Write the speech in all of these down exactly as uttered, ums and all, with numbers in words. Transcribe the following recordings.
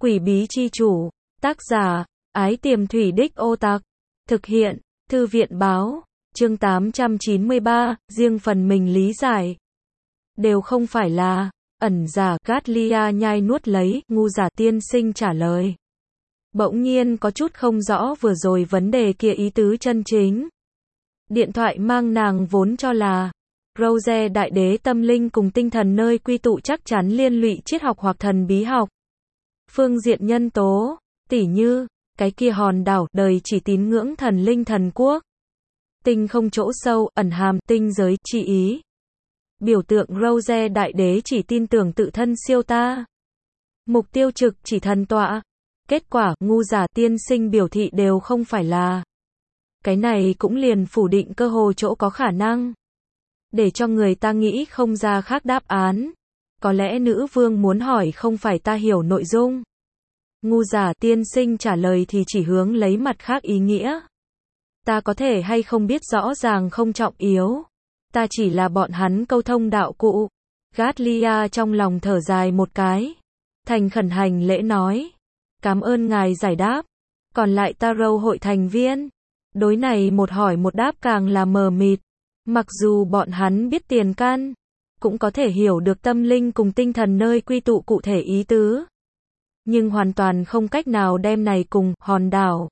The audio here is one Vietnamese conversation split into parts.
Quỷ bí chi chủ, tác giả, Ái Tiềm Thủy Đích Ô Tạc, thực hiện, Thư viện báo, chương tám trăm chín mươi ba, riêng phần mình lý giải. Đều không phải là, ẩn giả, Gatlia nhai nuốt lấy, ngu giả tiên sinh trả lời. Bỗng nhiên có chút không rõ vừa rồi vấn đề kia ý tứ chân chính. Điện thoại mang nàng vốn cho là Rose đại đế tâm linh cùng tinh thần nơi quy tụ chắc chắn liên lụy triết học hoặc thần bí học. Phương diện nhân tố, tỉ như, cái kia hòn đảo, đời chỉ tín ngưỡng thần linh thần quốc. Tinh không chỗ sâu, ẩn hàm, tinh giới, chi ý. Biểu tượng Rose đại đế chỉ tin tưởng tự thân siêu ta. Mục tiêu trực chỉ thần tọa. Kết quả, ngu giả tiên sinh biểu thị đều không phải là. Cái này cũng liền phủ định cơ hồ chỗ có khả năng. Để cho người ta nghĩ không ra khác đáp án. Có lẽ nữ vương muốn hỏi không phải ta hiểu nội dung. Ngu giả tiên sinh trả lời thì chỉ hướng lấy mặt khác ý nghĩa. Ta có thể hay không biết rõ ràng không trọng yếu. Ta chỉ là bọn hắn câu thông đạo cụ. Gatlia trong lòng thở dài một cái. Thành khẩn hành lễ nói. Cảm ơn ngài giải đáp. Còn lại Tarot hội thành viên. Đối này một hỏi một đáp càng là mờ mịt. Mặc dù bọn hắn biết tiền căn. Cũng có thể hiểu được tâm linh cùng tinh thần nơi quy tụ cụ thể ý tứ. Nhưng hoàn toàn không cách nào đem này cùng hòn đảo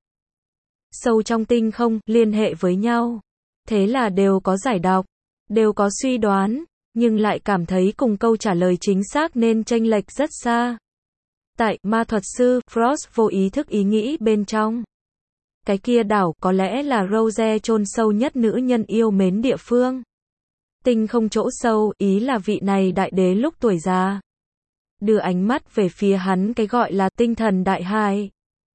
sâu trong tinh không liên hệ với nhau. Thế là đều có giải đọc, đều có suy đoán, nhưng lại cảm thấy cùng câu trả lời chính xác nên chênh lệch rất xa. Tại ma thuật sư Frost vô ý thức ý nghĩ bên trong. Cái kia đảo có lẽ là Rose chôn sâu nhất nữ nhân yêu mến địa phương. Tinh không chỗ sâu, ý là vị này đại đế lúc tuổi già. Đưa ánh mắt về phía hắn cái gọi là tinh thần đại hài.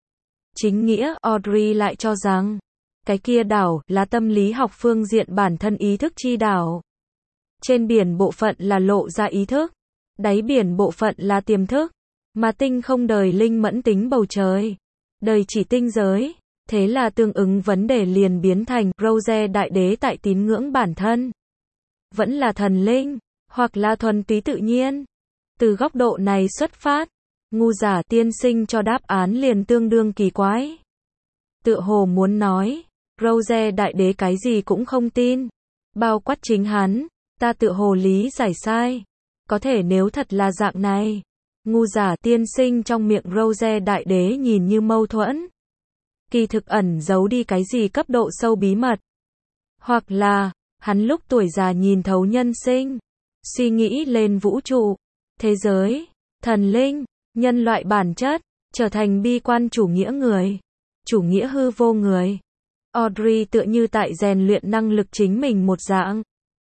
Chính nghĩa, Audrey lại cho rằng, cái kia đảo là tâm lý học phương diện bản thân ý thức chi đảo. Trên biển bộ phận là lộ ra ý thức, đáy biển bộ phận là tiềm thức, mà tinh không đời linh mẫn tính bầu trời, đời chỉ tinh giới. Thế là tương ứng vấn đề liền biến thành Rose đại đế tại tín ngưỡng bản thân. Vẫn là thần linh, hoặc là thuần túy tự nhiên. Từ góc độ này xuất phát, ngu giả tiên sinh cho đáp án liền tương đương kỳ quái. Tựa hồ muốn nói, Rose đại đế cái gì cũng không tin. Bao quát chính hắn, ta tựa hồ lý giải sai. Có thể nếu thật là dạng này, ngu giả tiên sinh trong miệng Rose đại đế nhìn như mâu thuẫn. Kỳ thực ẩn giấu đi cái gì cấp độ sâu bí mật. Hoặc là, hắn lúc tuổi già nhìn thấu nhân sinh, suy nghĩ lên vũ trụ, thế giới, thần linh, nhân loại bản chất, trở thành bi quan chủ nghĩa người, chủ nghĩa hư vô người. Audrey tựa như tại rèn luyện năng lực chính mình một dạng.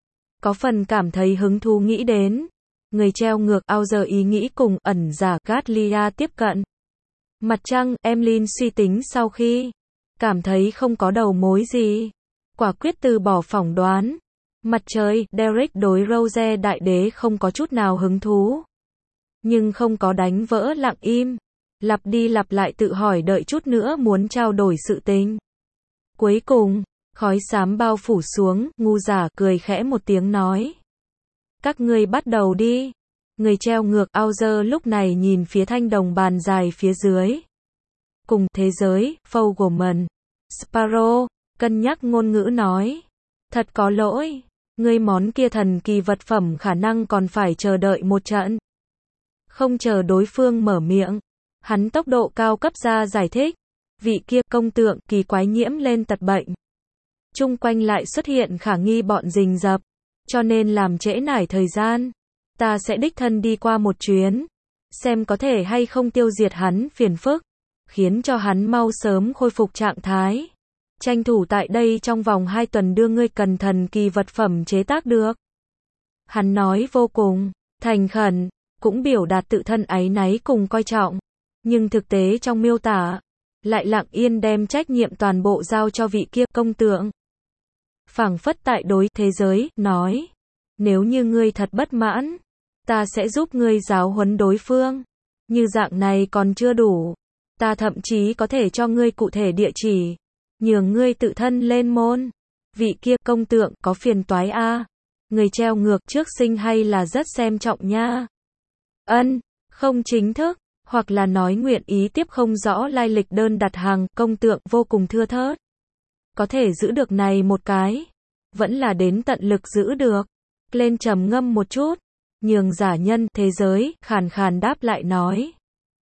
Có phần cảm thấy hứng thú nghĩ đến, người treo ngược ao giờ ý nghĩ cùng ẩn giả Gatlia tiếp cận. Mặt trăng, Emlyn suy tính sau khi cảm thấy không có đầu mối gì, quả quyết từ bỏ phỏng đoán. Mặt trời, Derek đối Rose đại đế không có chút nào hứng thú. Nhưng không có đánh vỡ lặng im, lặp đi lặp lại tự hỏi đợi chút nữa muốn trao đổi sự tình. Cuối cùng, khói xám bao phủ xuống, ngu giả cười khẽ một tiếng nói. Các ngươi bắt đầu đi. Người treo ngược Auger lúc này nhìn phía thanh đồng bàn dài phía dưới. Cùng thế giới, Fogelman, Sparrow, cân nhắc ngôn ngữ nói. Thật có lỗi, ngươi món kia thần kỳ vật phẩm khả năng còn phải chờ đợi một trận. Không chờ đối phương mở miệng, hắn tốc độ cao cấp ra giải thích. Vị kia công tượng kỳ quái nhiễm lên tật bệnh. Chung quanh lại xuất hiện khả nghi bọn rình rập, cho nên làm trễ nải thời gian. Ta sẽ đích thân đi qua một chuyến, xem có thể hay không tiêu diệt hắn phiền phức, khiến cho hắn mau sớm khôi phục trạng thái. Tranh thủ tại đây trong vòng hai tuần đưa ngươi cần thần kỳ vật phẩm chế tác được. Hắn nói vô cùng thành khẩn, cũng biểu đạt tự thân áy náy cùng coi trọng, nhưng thực tế trong miêu tả, lại lặng yên đem trách nhiệm toàn bộ giao cho vị kia công tượng. Phảng phất tại đối thế giới, nói, nếu như ngươi thật bất mãn, ta sẽ giúp ngươi giáo huấn đối phương. Như dạng này còn chưa đủ, ta thậm chí có thể cho ngươi cụ thể địa chỉ, nhường ngươi tự thân lên môn. Vị kia công tượng có phiền toái a. Người treo ngược trước sinh hay là rất xem trọng nha. Ân, không chính thức, hoặc là nói nguyện ý tiếp không rõ lai lịch đơn đặt hàng, công tượng vô cùng thưa thớt. Có thể giữ được này một cái, vẫn là đến tận lực giữ được. Lên trầm ngâm một chút, nhường giả nhân thế giới, khàn khàn đáp lại nói.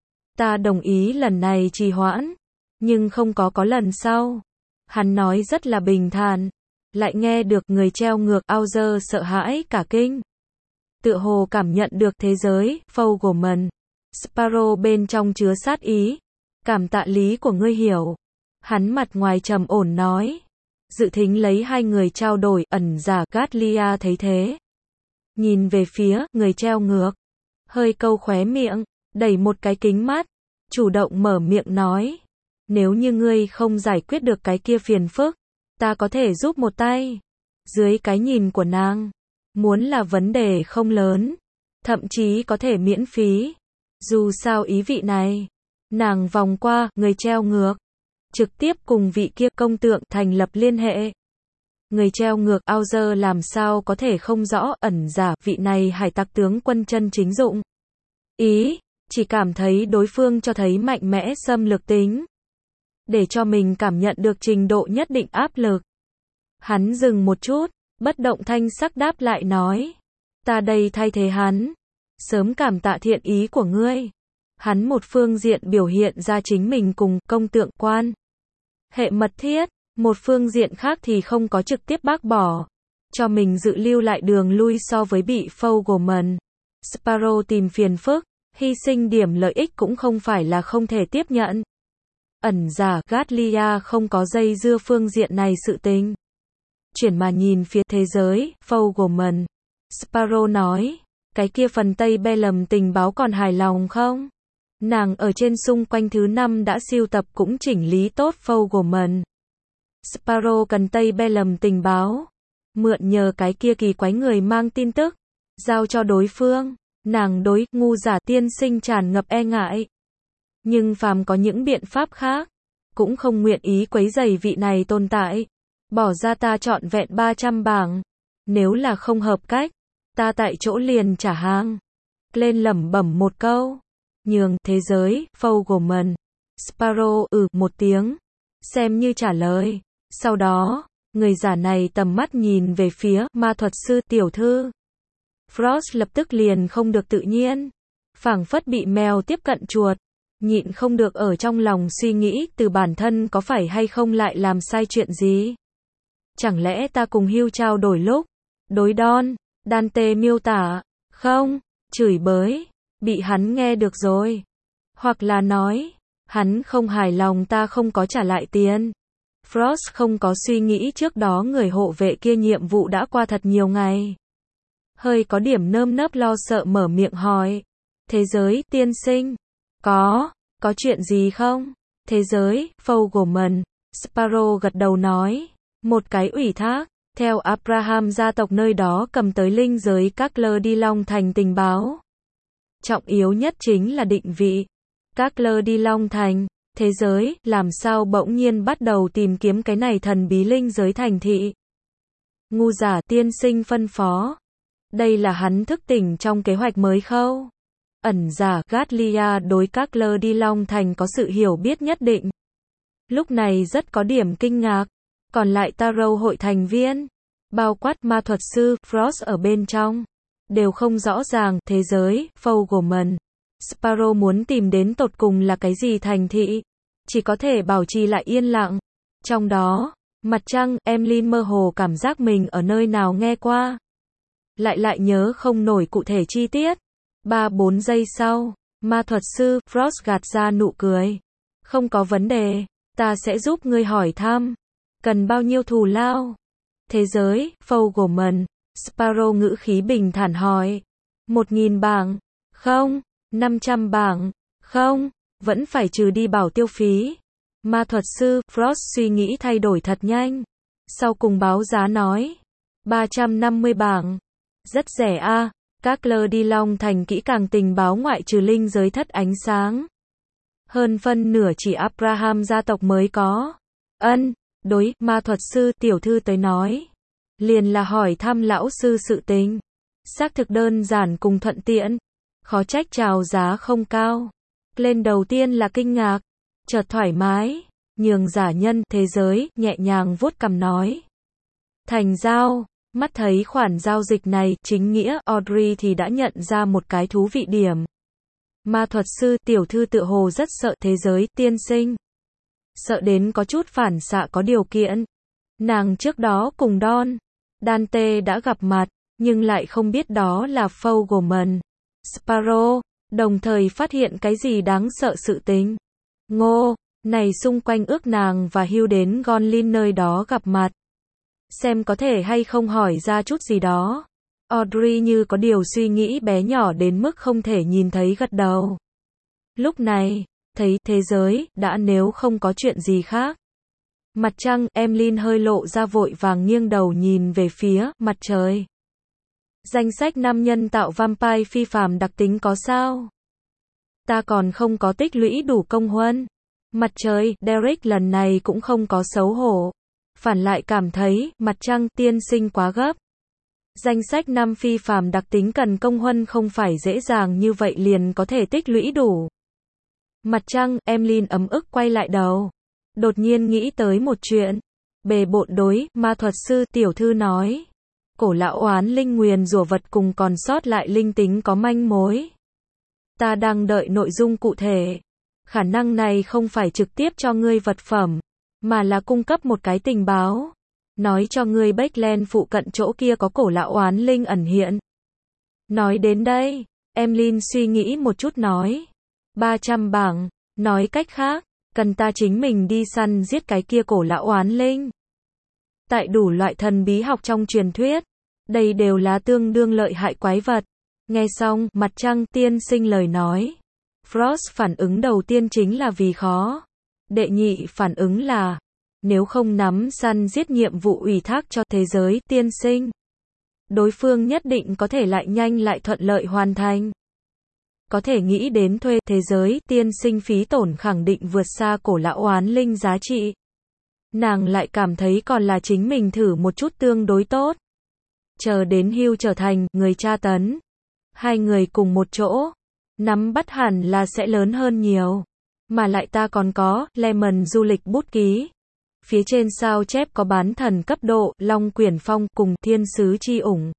Ta đồng ý lần này trì hoãn, nhưng không có có lần sau. Hắn nói rất là bình thản, lại nghe được người treo ngược Auger sợ hãi cả kinh. Tựa hồ cảm nhận được thế giới, Fogelman, Sparrow bên trong chứa sát ý. Cảm tạ lý của ngươi hiểu. Hắn mặt ngoài trầm ổn nói. Dự thính lấy hai người trao đổi, ẩn giả Gatlia thấy thế. Nhìn về phía, người treo ngược. Hơi câu khóe miệng, đẩy một cái kính mắt. Chủ động mở miệng nói. Nếu như ngươi không giải quyết được cái kia phiền phức, ta có thể giúp một tay. Dưới cái nhìn của nàng, muốn là vấn đề không lớn, thậm chí có thể miễn phí. Dù sao ý vị này, nàng vòng qua, người treo ngược. Trực tiếp cùng vị kia công tượng thành lập liên hệ. Người treo ngược Auger làm sao có thể không rõ ẩn giả vị này hải tặc tướng quân chân chính dụng. Ý, chỉ cảm thấy đối phương cho thấy mạnh mẽ xâm lược tính. Để cho mình cảm nhận được trình độ nhất định áp lực. Hắn dừng một chút, bất động thanh sắc đáp lại nói. Ta đây thay thế hắn. Sớm cảm tạ thiện ý của ngươi. Hắn một phương diện biểu hiện ra chính mình cùng công tượng quan hệ mật thiết, một phương diện khác thì không có trực tiếp bác bỏ, cho mình dự lưu lại đường lui so với bị Fogelman, Sparrow tìm phiền phức, hy sinh điểm lợi ích cũng không phải là không thể tiếp nhận. Ẩn giả Gatlia không có dây dưa phương diện này sự tình. Chuyển mà nhìn phía thế giới, Fogelman, Sparrow nói, cái kia phần Tây Bellum tình báo còn hài lòng không? Nàng ở trên xung quanh thứ năm đã siêu tập cũng chỉnh lý tốt Fogelman. Sparrow cần Tây Bellum tình báo. Mượn nhờ cái kia kỳ quái người mang tin tức. Giao cho đối phương. Nàng đối ngu giả tiên sinh tràn ngập e ngại. Nhưng phàm có những biện pháp khác. Cũng không nguyện ý quấy rầy vị này tồn tại. Bỏ ra ta trọn vẹn ba trăm bảng. Nếu là không hợp cách. Ta tại chỗ liền trả hàng. Lên lẩm bẩm một câu. Nhường thế giới, Fogelman, Sparrow ừ một tiếng, xem như trả lời. Sau đó, người giả này tầm mắt nhìn về phía ma thuật sư tiểu thư. Frost lập tức liền không được tự nhiên, phảng phất bị mèo tiếp cận chuột, nhịn không được ở trong lòng suy nghĩ từ bản thân có phải hay không lại làm sai chuyện gì. Chẳng lẽ ta cùng Hugh trao đổi lúc, đối đon, Dante miêu tả, không, chửi bới. Bị hắn nghe được rồi. Hoặc là nói, hắn không hài lòng ta không có trả lại tiền. Frost không có suy nghĩ trước đó người hộ vệ kia nhiệm vụ đã qua thật nhiều ngày. Hơi có điểm nơm nớp lo sợ mở miệng hỏi. Thế giới, tiên sinh. Có, có chuyện gì không? Thế giới, Fogelman, Sparrow gật đầu nói. Một cái ủy thác, theo Abraham gia tộc nơi đó cầm tới linh giới các lơ đi Long Thành tình báo. Trọng yếu nhất chính là định vị. Các lơ đi Long Thành, thế giới, làm sao bỗng nhiên bắt đầu tìm kiếm cái này thần bí linh giới thành thị. Ngu giả tiên sinh phân phó. Đây là hắn thức tỉnh trong kế hoạch mới khâu. Ẩn giả Gatlia đối các lơ đi Long Thành có sự hiểu biết nhất định. Lúc này rất có điểm kinh ngạc. Còn lại Tarot hội thành viên, bao quát ma thuật sư, Frost ở bên trong. Đều không rõ ràng, thế giới, Fogelman, Sparrow muốn tìm đến tột cùng là cái gì thành thị. Chỉ có thể bảo trì lại yên lặng. Trong đó, mặt trăng, Emlyn mơ hồ cảm giác mình ở nơi nào nghe qua. Lại lại nhớ không nổi cụ thể chi tiết. Ba bốn giây sau, ma thuật sư, Frost gạt ra nụ cười. Không có vấn đề, ta sẽ giúp ngươi hỏi thăm. Cần bao nhiêu thù lao? Thế giới, Fogelman, Sparrow ngữ khí bình thản hỏi. Một nghìn bảng. Không. Năm trăm bảng. Không. Vẫn phải trừ đi bảo tiêu phí. Ma thuật sư, Frost suy nghĩ thay đổi thật nhanh. Sau cùng báo giá nói. ba trăm năm mươi bảng. Rất rẻ a. À. Các lơ đi Long Thành kỹ càng tình báo ngoại trừ linh giới thất ánh sáng. Hơn phân nửa chỉ Abraham gia tộc mới có. Ân, đối, ma thuật sư tiểu thư tới nói. Liền là hỏi thăm lão sư sự tình. Xác thực đơn giản cùng thuận tiện. Khó trách chào giá không cao. Lên đầu tiên là kinh ngạc, chợt thoải mái, nhường giả nhân, thế giới, nhẹ nhàng vuốt cằm nói. Thành giao, mắt thấy khoản giao dịch này, chính nghĩa, Audrey thì đã nhận ra một cái thú vị điểm. Ma thuật sư, tiểu thư tựa hồ rất sợ thế giới, tiên sinh. Sợ đến có chút phản xạ có điều kiện. Nàng trước đó cùng Don, Dante đã gặp mặt, nhưng lại không biết đó là Fogelman, Sparrow, đồng thời phát hiện cái gì đáng sợ sự tình. Ngô, này xung quanh ước nàng và Hugh đến Gonlin nơi đó gặp mặt. Xem có thể hay không hỏi ra chút gì đó. Audrey như có điều suy nghĩ bé nhỏ đến mức không thể nhìn thấy gật đầu. Lúc này, thấy thế giới, đã nếu không có chuyện gì khác. Mặt trăng, Emlyn hơi lộ ra vội vàng nghiêng đầu nhìn về phía mặt trời. Danh sách năm nhân tạo vampire phi phàm đặc tính có sao? Ta còn không có tích lũy đủ công huân. Mặt trời, Derek lần này cũng không có xấu hổ. Phản lại cảm thấy, mặt trăng, tiên sinh quá gấp. Danh sách năm phi phàm đặc tính cần công huân không phải dễ dàng như vậy liền có thể tích lũy đủ. Mặt trăng, Emlyn ấm ức quay lại đầu. Đột nhiên nghĩ tới một chuyện. Bề bộn đối, ma thuật sư, tiểu thư nói. Cổ lão oán linh nguyền rủa vật cùng còn sót lại linh tính có manh mối. Ta đang đợi nội dung cụ thể. Khả năng này không phải trực tiếp cho ngươi vật phẩm, mà là cung cấp một cái tình báo. Nói cho ngươi Backland phụ cận chỗ kia có cổ lão oán linh ẩn hiện. Nói đến đây, Emlyn suy nghĩ một chút nói. ba trăm bảng, nói cách khác, cần ta chính mình đi săn giết cái kia cổ lão oán linh. Tại đủ loại thần bí học trong truyền thuyết, đây đều là tương đương lợi hại quái vật. Nghe xong, mặt trăng tiên sinh lời nói. Frost phản ứng đầu tiên chính là vì khó. Đệ nhị phản ứng là, nếu không nắm săn giết nhiệm vụ ủy thác cho thế giới tiên sinh, đối phương nhất định có thể lại nhanh lại thuận lợi hoàn thành. Có thể nghĩ đến thuê thế giới tiên sinh phí tổn khẳng định vượt xa cổ lão oán linh giá trị. Nàng lại cảm thấy còn là chính mình thử một chút tương đối tốt. Chờ đến Hugh trở thành người tra tấn. Hai người cùng một chỗ, nắm bắt hẳn là sẽ lớn hơn nhiều. Mà lại ta còn có Lemon du lịch bút ký. Phía trên sao chép có bán thần cấp độ, Long Quyển Phong cùng Thiên sứ chi ủng.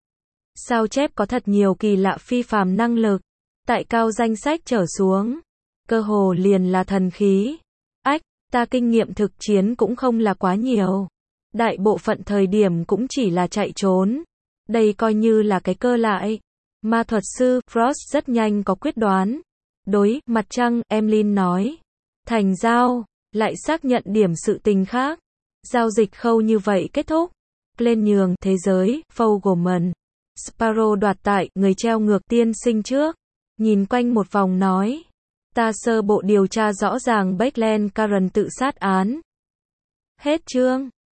Sao chép có thật nhiều kỳ lạ phi phàm năng lực. Tại cao danh sách trở xuống, cơ hồ liền là thần khí. Ách, ta kinh nghiệm thực chiến cũng không là quá nhiều. Đại bộ phận thời điểm cũng chỉ là chạy trốn. Đây coi như là cái cơ lại. Ma thuật sư, Frost rất nhanh có quyết đoán. Đối, mặt trăng, Emlyn nói. Thành giao, lại xác nhận điểm sự tình khác. Giao dịch khâu như vậy kết thúc. Lên nhường, thế giới, Fogelman. Sparrow đoạt tại, người treo ngược tiên sinh trước. Nhìn quanh một vòng nói. Ta sơ bộ điều tra rõ ràng Backland Karen tự sát án. Hết chương.